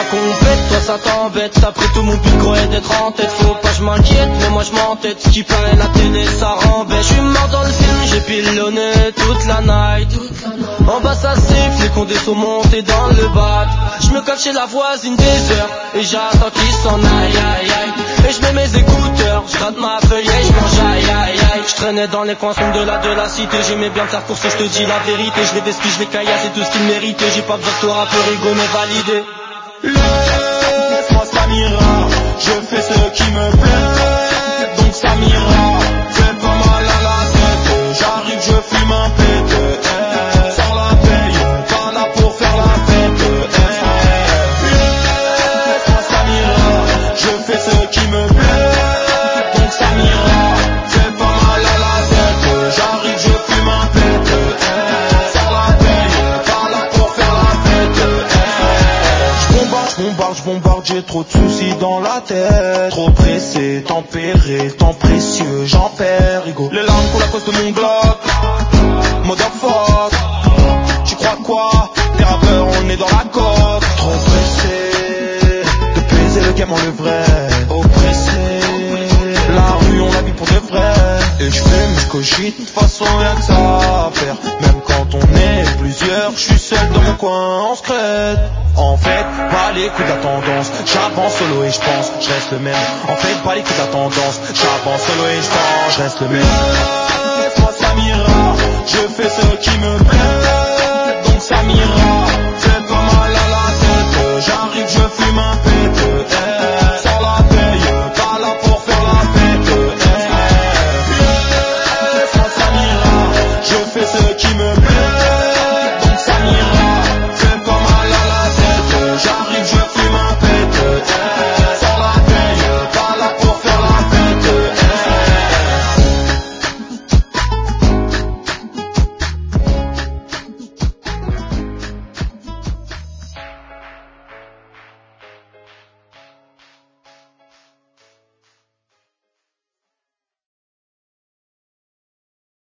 compète, toi ça t'embête. Après tout mon but croyait d'être en tête. Faut pas je m'inquiète, mais moi je m'entête. Ce qui paraît la télé ça rembête. Je suis mort dans le film, j'ai pilonné toute la night. En bas ça siffle, les condés sont montés dans le bac. Je me cache chez la voisine des heures et j'attends qu'ils s'en aille, aïe aïe. Et je mets mes écouteurs, je gratte ma feuille et je mange aïe aïe aïe. Je traînais dans les coins sombres de la cité. J'aimais bien faire course et je te dis la vérité. Je les vesquille, je les caillasse, c'est tout ce qu'ils méritaient. J'ai pas besoin de toi, rappeur ego mais validé. Laisse-moi Samira, je fais ce qui me plaît, donc Samira, fais pas mal à la tête, j'arrive, je fume un pète, sans la paye, pas là pour faire la fête, laisse-moi Samira, je fais ce qui me plaît, donc Samira, fais pas mal à la tête, j'arrive, je fume un pète, sans la paye, pas là pour faire la fête, je bombarde, j'ai trop de soucis dans la tête. Trop pressé, tempéré, temps précieux, j'en perds, rigo. Les larmes pour la cause de mon Glock, motherfuck. Tu crois quoi? Les rappeurs, on est dans la coque. Trop pressé, de baiser le game en le vrai. Oppressé, la rue on la vit pour de vrai. Et je fume, je cogite, de toute façon y'a que ça à faire. Même quand on est plusieurs, je suis seul dans mon coin, on se crête. En fait, pas les coups de la tendance, j'avance solo et je pense, je reste le même. En fait, pas les coups de la tendance, j'avance solo et je pense, je reste le même. Laisse-moi Samira, je fais ce qui